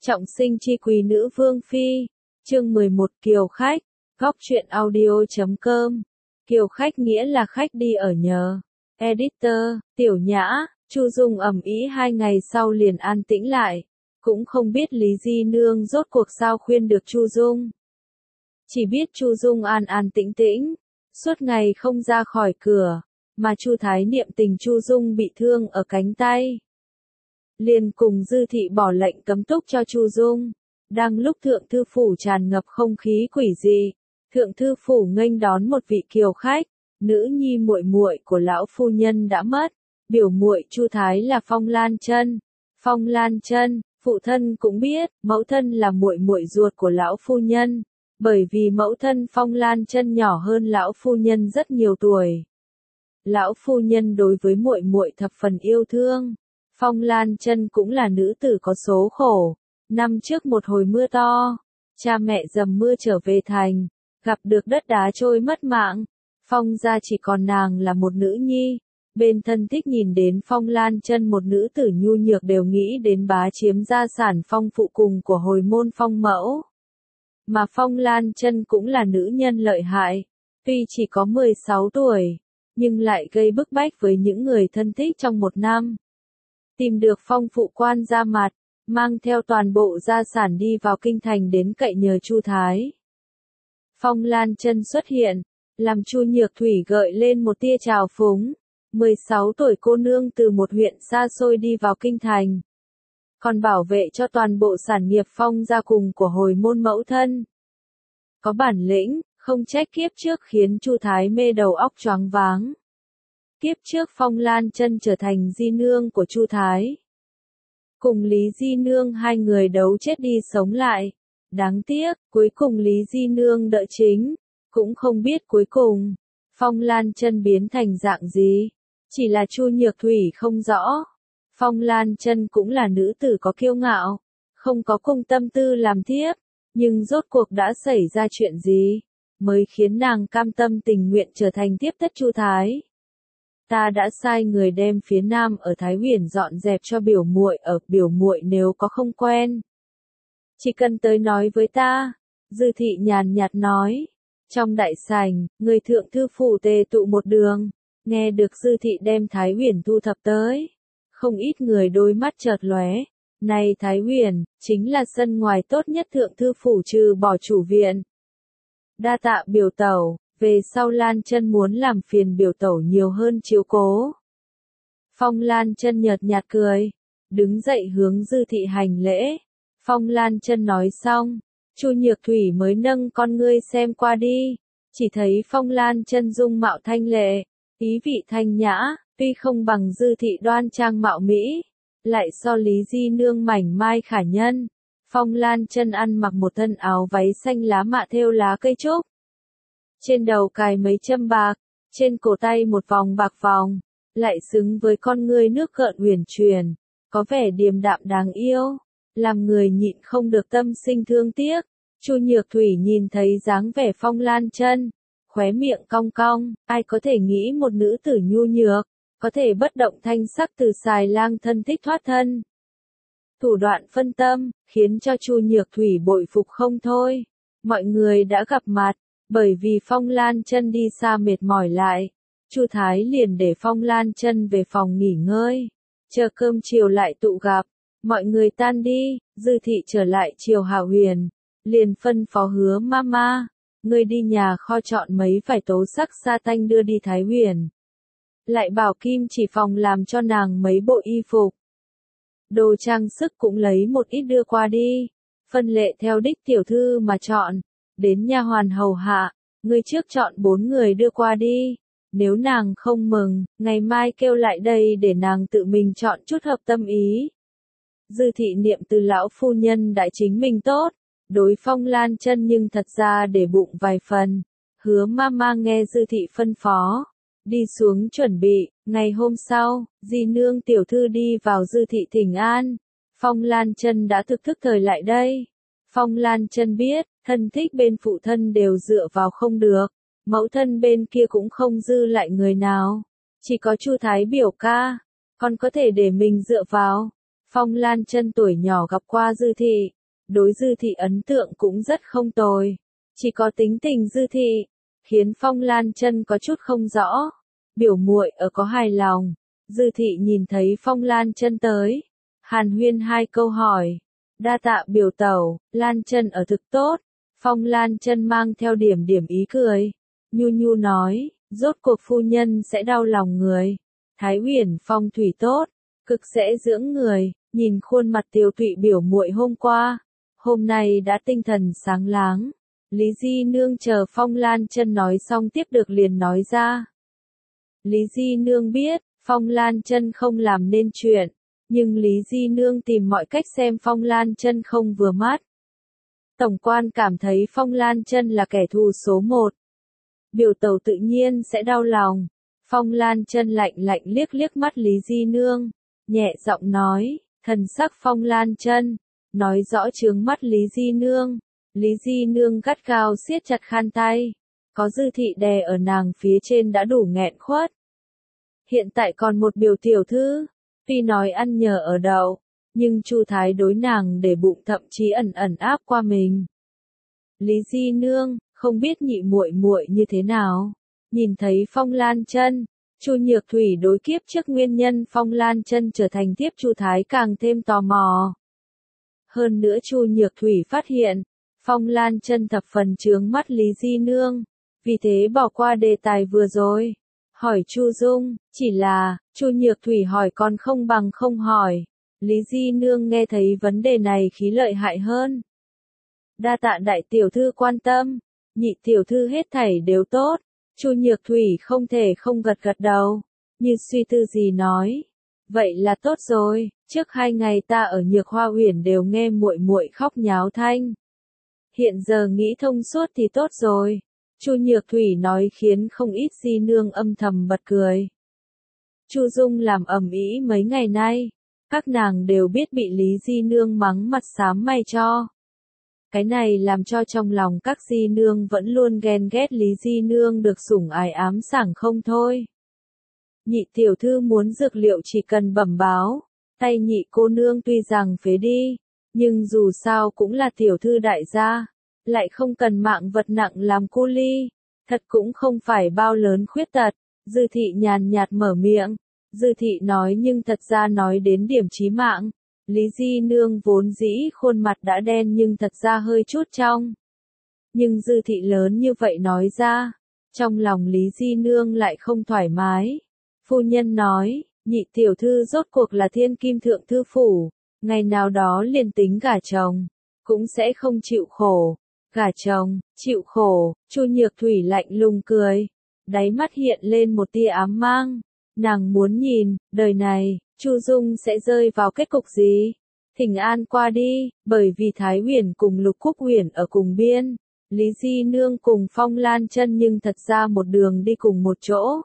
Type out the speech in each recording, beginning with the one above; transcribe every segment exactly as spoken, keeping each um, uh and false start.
Trọng sinh chi quý nữ vương phi. Chương mười một Kiều khách. Góc truyện audio chấm com. Kiều khách nghĩa là khách đi ở nhờ. Editor, Tiểu Nhã. Chu Dung ầm ĩ hai ngày sau liền an tĩnh lại. Cũng không biết Lý Di Nương rốt cuộc sao khuyên được Chu Dung. Chỉ biết Chu Dung an an tĩnh tĩnh, suốt ngày không ra khỏi cửa, mà Chu Thái niệm tình Chu Dung bị thương ở cánh tay. Liền cùng Dư Thị bỏ lệnh cấm túc cho Chu Dung. Đang lúc thượng thư phủ tràn ngập không khí quỷ dị, thượng thư phủ nghênh đón một vị kiều khách, nữ nhi muội muội của lão phu nhân đã mất, biểu muội Chu Thái là Phong Lan Chân. Phong Lan Chân, phụ thân cũng biết, mẫu thân là muội muội ruột của lão phu nhân, bởi vì mẫu thân Phong Lan Chân nhỏ hơn lão phu nhân rất nhiều tuổi. Lão phu nhân đối với muội muội thập phần yêu thương. Phong Lan Chân cũng là nữ tử có số khổ. Năm trước một hồi mưa to, cha mẹ dầm mưa trở về thành, gặp được đất đá trôi mất mạng. Phong gia chỉ còn nàng là một nữ nhi. Bên thân thích nhìn đến Phong Lan Chân một nữ tử nhu nhược đều nghĩ đến bá chiếm gia sản Phong phụ cùng của hồi môn Phong mẫu. Mà Phong Lan Chân cũng là nữ nhân lợi hại, tuy chỉ có mười sáu tuổi, nhưng lại gây bức bách với những người thân thích trong một năm. Tìm được Phong phụ quan ra mặt, mang theo toàn bộ gia sản đi vào kinh thành đến cậy nhờ Chu Thái. Phong Lan Chân xuất hiện, làm Chu Nhược Thủy gợi lên một tia trào phúng. mười sáu tuổi cô nương từ một huyện xa xôi đi vào kinh thành, còn bảo vệ cho toàn bộ sản nghiệp Phong gia cùng của hồi môn mẫu thân. Có bản lĩnh, không trách kiếp trước khiến Chu Thái mê đầu óc choáng váng. Kiếp trước Phong Lan Chân trở thành di nương của Chu Thái. Cùng Lý Di Nương hai người đấu chết đi sống lại. Đáng tiếc, cuối cùng Lý Di Nương đỡ chính, cũng không biết cuối cùng, Phong Lan Chân biến thành dạng gì. Chỉ là Chu Nhược Thủy không rõ. Phong Lan Chân cũng là nữ tử có kiêu ngạo, không có cung tâm tư làm thiếp, nhưng rốt cuộc đã xảy ra chuyện gì, mới khiến nàng cam tâm tình nguyện trở thành tiếp thất Chu Thái. Ta đã sai người đem phía nam ở Thái Huyền dọn dẹp cho biểu muội ở, biểu muội nếu có không quen, chỉ cần tới nói với ta. Dư Thị nhàn nhạt nói. Trong đại sảnh, người thượng thư phủ tề tụ một đường, nghe được Dư Thị đem Thái Huyền thu thập tới, không ít người đôi mắt chợt lóe. Này Thái Huyền, chính là sân ngoài tốt nhất thượng thư phủ trừ bỏ chủ viện. Đa tạ biểu tẩu. Về sau Lan Chân muốn làm phiền biểu tẩu nhiều hơn chiếu cố. Phong Lan Chân nhợt nhạt cười, đứng dậy hướng Dư Thị hành lễ. Phong Lan Chân nói xong, Chu Nhược Thủy mới nâng con ngươi xem qua đi, chỉ thấy Phong Lan Chân dung mạo thanh lệ, ý vị thanh nhã, tuy không bằng Dư Thị đoan trang mạo mỹ, lại so Lý Di Nương mảnh mai khả nhân. Phong Lan Chân ăn mặc một thân áo váy xanh lá mạ thêu lá cây trúc. Trên đầu cài mấy châm bạc, trên cổ tay một vòng bạc vòng, lại xứng với con ngươi nước gợn huyền truyền, có vẻ điềm đạm đáng yêu, làm người nhịn không được tâm sinh thương tiếc. Chu Nhược Thủy nhìn thấy dáng vẻ Phong Lan Chân, khóe miệng cong cong, ai có thể nghĩ một nữ tử nhu nhược, có thể bất động thanh sắc từ xài lang thân thích thoát thân. Thủ đoạn phân tâm, khiến cho Chu Nhược Thủy bội phục không thôi. Mọi người đã gặp mặt. Bởi vì Phong Lan Chân đi xa mệt mỏi lại, Chu Thái liền để Phong Lan Chân về phòng nghỉ ngơi, chờ cơm chiều lại tụ gặp. Mọi người tan đi, Dư Thị trở lại Triều Hạo Huyền, liền phân phó Hứa Mama, ngươi đi nhà kho chọn mấy vải tố sắc sa tanh đưa đi Thái Huyền. Lại bảo Kim Chỉ Phòng làm cho nàng mấy bộ y phục. Đồ trang sức cũng lấy một ít đưa qua đi, phân lệ theo đích tiểu thư mà chọn. Đến nha hoàn hầu hạ, ngươi trước chọn bốn người đưa qua đi. Nếu nàng không mừng, ngày mai kêu lại đây để nàng tự mình chọn chút hợp tâm ý. Dư Thị niệm từ lão phu nhân đại chính mình tốt, đối Phong Lan Chân nhưng thật ra để bụng vài phần. Hứa Mama nghe Dư Thị phân phó, đi xuống chuẩn bị. Ngày hôm sau, Di Nương tiểu thư đi vào Dư Thị thỉnh an. Phong Lan Chân đã thực thức thời lại đây. Phong Lan Chân biết, thân thích bên phụ thân đều dựa vào không được, mẫu thân bên kia cũng không dư lại người nào, chỉ có Chu Thái biểu ca, còn có thể để mình dựa vào. Phong Lan Chân tuổi nhỏ gặp qua Dư Thị, đối Dư Thị ấn tượng cũng rất không tồi, chỉ có tính tình Dư Thị khiến Phong Lan Chân có chút không rõ. Biểu muội ở có hài lòng. Dư Thị nhìn thấy Phong Lan Chân tới, hàn huyên hai câu hỏi. Đa tạ biểu tẩu, Lan Chân ở thực tốt. Phong Lan Chân mang theo điểm điểm ý cười, nhu nhu nói, rốt cuộc phu nhân sẽ đau lòng người. Thái Uyển phong thủy tốt, cực sẽ dưỡng người. Nhìn khuôn mặt tiều tụy biểu muội hôm qua, hôm nay đã tinh thần sáng láng. Lý Di Nương chờ Phong Lan Chân nói xong tiếp được liền nói ra. Lý Di Nương biết, Phong Lan Chân không làm nên chuyện, nhưng Lý Di Nương tìm mọi cách xem Phong Lan Chân không vừa mắt. Tổng quan cảm thấy Phong Lan Chân là kẻ thù số một. Biểu tẩu tự nhiên sẽ đau lòng. Phong Lan Chân lạnh lạnh liếc liếc mắt Lý Di Nương, nhẹ giọng nói, thần sắc Phong Lan Chân nói rõ trướng mắt Lý Di Nương. Lý Di Nương gắt gao siết chặt khăn tay, có Dư Thị đè ở nàng phía trên đã đủ nghẹn khuất. Hiện tại còn một biểu tiểu thư, tuy nói ăn nhờ ở đậu, nhưng Chu Thái đối nàng để bụng thậm chí ẩn ẩn áp qua mình. Lý Di Nương, không biết nhị muội muội như thế nào. Nhìn thấy Phong Lan Chân, Chu Nhược Thủy đối kiếp trước nguyên nhân Phong Lan Chân trở thành tiếp Chu Thái càng thêm tò mò. Hơn nữa Chu Nhược Thủy phát hiện, Phong Lan Chân thập phần chướng mắt Lý Di Nương, vì thế bỏ qua đề tài vừa rồi. Hỏi Chu Dung, chỉ là, Chu Nhược Thủy hỏi còn không bằng không hỏi. Lý Di Nương nghe thấy vấn đề này khí lợi hại hơn. Đa tạ đại tiểu thư quan tâm, nhị tiểu thư hết thảy đều tốt. Chu Nhược Thủy không thể không gật gật đầu, như suy tư gì nói. Vậy là tốt rồi, trước hai ngày ta ở Nhược Hoa Uyển đều nghe muội muội khóc nháo thanh. Hiện giờ nghĩ thông suốt thì tốt rồi. Chu Nhược Thủy nói khiến không ít Di Nương âm thầm bật cười. Chu Dung làm ầm ĩ mấy ngày nay, các nàng đều biết bị Lý Di Nương mắng mặt xám mày cho. Cái này làm cho trong lòng các Di Nương vẫn luôn ghen ghét Lý Di Nương được sủng ái ám sảng không thôi. Nhị tiểu thư muốn dược liệu chỉ cần bẩm báo, tay nhị cô nương tuy rằng phế đi, nhưng dù sao cũng là tiểu thư đại gia, lại không cần mạng vật nặng làm cu ly, thật cũng không phải bao lớn khuyết tật. Dư Thị nhàn nhạt mở miệng, Dư Thị nói nhưng thật ra nói đến điểm chí mạng. Lý Di Nương vốn dĩ khuôn mặt đã đen nhưng thật ra hơi chút trong. Nhưng Dư Thị lớn như vậy nói ra, trong lòng Lý Di Nương lại không thoải mái. Phu nhân nói, nhị tiểu thư rốt cuộc là thiên kim thượng thư phủ, ngày nào đó liền tính gả chồng, cũng sẽ không chịu khổ. Gả chồng, chịu khổ. Chu Nhược Thủy lạnh lùng cười, đáy mắt hiện lên một tia ám mang. Nàng muốn nhìn, đời này, Chu Dung sẽ rơi vào kết cục gì? Thỉnh an qua đi, bởi vì Thái Uyển cùng Lục Cúc Uyển ở cùng biên, Lý Di Nương cùng Phong Lan Chân nhưng thật ra một đường đi cùng một chỗ.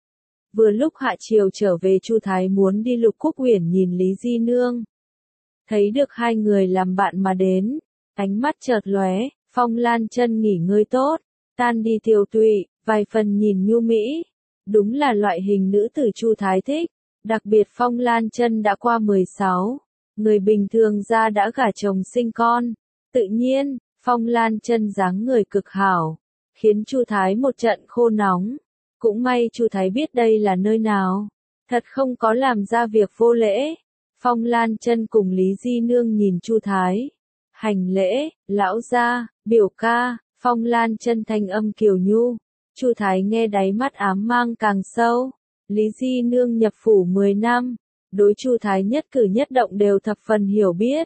Vừa lúc hạ chiều trở về Chu Thái muốn đi Lục Cúc Uyển nhìn Lý Di Nương. Thấy được hai người làm bạn mà đến, ánh mắt chợt lóe, Phong Lan Chân nghỉ ngơi tốt, tan đi tiều tụy, vài phần nhìn nhu mỹ. Đúng là loại hình nữ tử Chu Thái thích, đặc biệt Phong Lan Chân đã qua mười sáu, người bình thường ra đã gả chồng sinh con, tự nhiên, Phong Lan Chân dáng người cực hảo, khiến Chu Thái một trận khô nóng. Cũng may Chu Thái biết đây là nơi nào, thật không có làm ra việc vô lễ. Phong Lan Chân cùng Lý Di Nương nhìn Chu Thái, hành lễ, lão gia, biểu ca. Phong Lan Chân thanh âm kiều nhu. Chu Thái nghe đáy mắt ám mang càng sâu. Lý Di Nương nhập phủ mười năm, đối Chu Thái nhất cử nhất động đều thập phần hiểu biết.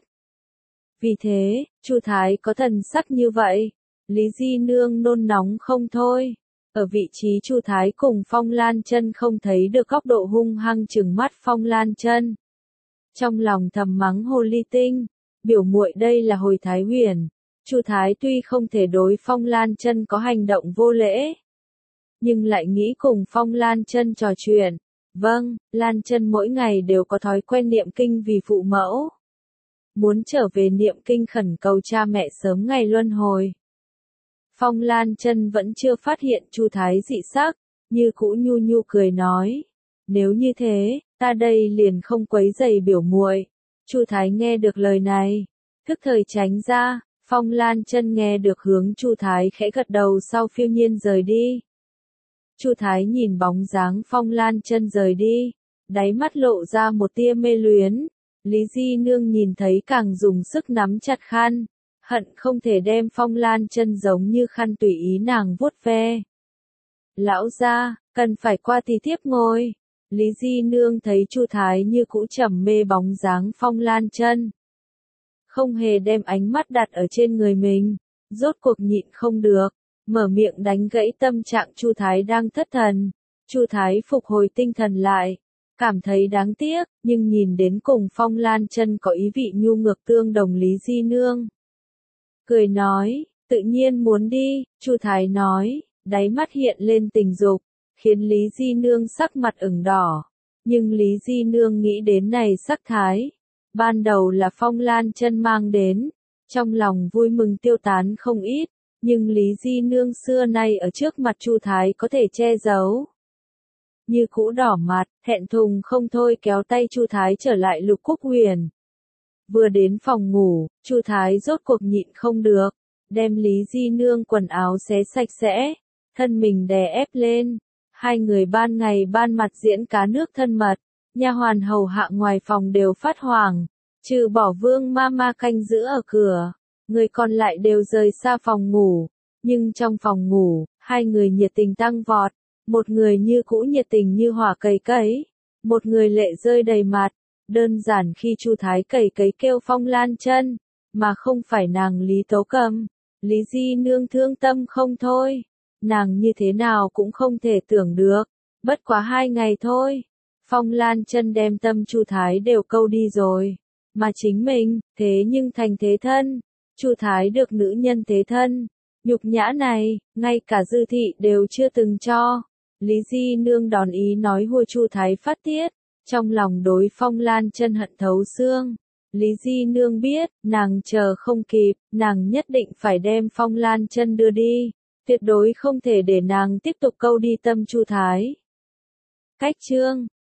Vì thế, Chu Thái có thần sắc như vậy, Lý Di Nương nôn nóng không thôi. Ở vị trí Chu Thái cùng Phong Lan Chân không thấy được góc độ hung hăng trừng mắt Phong Lan Chân. Trong lòng thầm mắng hồ ly tinh, biểu muội đây là hồi Thái Uyển. Chu Thái tuy không thể đối Phong Lan Chân có hành động vô lễ, nhưng lại nghĩ cùng Phong Lan Chân trò chuyện. Vâng, Lan Chân mỗi ngày đều có thói quen niệm kinh vì phụ mẫu. Muốn trở về niệm kinh khẩn cầu cha mẹ sớm ngày luân hồi. Phong Lan Chân vẫn chưa phát hiện Chu Thái dị sắc, như cũ nhu nhu cười nói, nếu như thế, ta đây liền không quấy rầy biểu muội. Chu Thái nghe được lời này, thức thời tránh ra. Phong Lan Chân nghe được hướng Chu Thái khẽ gật đầu sau phiêu nhiên rời đi. Chu Thái nhìn bóng dáng Phong Lan Chân rời đi, đáy mắt lộ ra một tia mê luyến. Lý Di Nương nhìn thấy càng dùng sức nắm chặt khăn, hận không thể đem Phong Lan Chân giống như khăn tùy ý nàng vuốt ve. Lão gia, cần phải qua thì tiếp ngồi. Lý Di Nương thấy Chu Thái như cũ trầm mê bóng dáng Phong Lan Chân, không hề đem ánh mắt đặt ở trên người mình, rốt cuộc nhịn không được, mở miệng đánh gãy tâm trạng Chu Thái đang thất thần. Chu Thái phục hồi tinh thần lại, cảm thấy đáng tiếc, nhưng nhìn đến cùng Phong Lan Chân có ý vị nhu ngược tương đồng Lý Di Nương. Cười nói, tự nhiên muốn đi, Chu Thái nói, đáy mắt hiện lên tình dục, khiến Lý Di Nương sắc mặt ửng đỏ. Nhưng Lý Di Nương nghĩ đến này sắc thái, ban đầu là Phong Lan Chân mang đến, trong lòng vui mừng tiêu tán không ít, nhưng Lý Di Nương xưa nay ở trước mặt Chu Thái có thể che giấu. Như cũ đỏ mặt, thẹn thùng không thôi kéo tay Chu Thái trở lại Lục Cúc Huyền. Vừa đến phòng ngủ, Chu Thái rốt cuộc nhịn không được, đem Lý Di Nương quần áo xé sạch sẽ, thân mình đè ép lên. Hai người ban ngày ban mặt diễn cá nước thân mật, nha hoàn hầu hạ ngoài phòng đều phát hoảng, trừ bỏ Vương Mama canh giữ ở cửa, người còn lại đều rời xa phòng ngủ. Nhưng trong phòng ngủ, hai người nhiệt tình tăng vọt, một người như cũ nhiệt tình như hỏa cầy cấy, một người lệ rơi đầy mặt. Đơn giản khi Chu Thái cầy cấy kêu Phong Lan Chân, mà không phải nàng Lý Tố Cầm, Lý Di Nương thương tâm không thôi. Nàng như thế nào cũng không thể tưởng được, bất quá hai ngày thôi, Phong Lan Chân đem tâm Chu Thái đều câu đi rồi, mà chính mình, thế nhưng thành thế thân, Chu Thái được nữ nhân thế thân, nhục nhã này, ngay cả Dư thị đều chưa từng cho. Lý Di Nương đòn ý nói hùa Chu Thái phát tiết, trong lòng đối Phong Lan Chân hận thấu xương. Lý Di Nương biết, nàng chờ không kịp, nàng nhất định phải đem Phong Lan Chân đưa đi. Tuyệt đối không thể để nàng tiếp tục câu đi tâm Chu Thái. Cách chương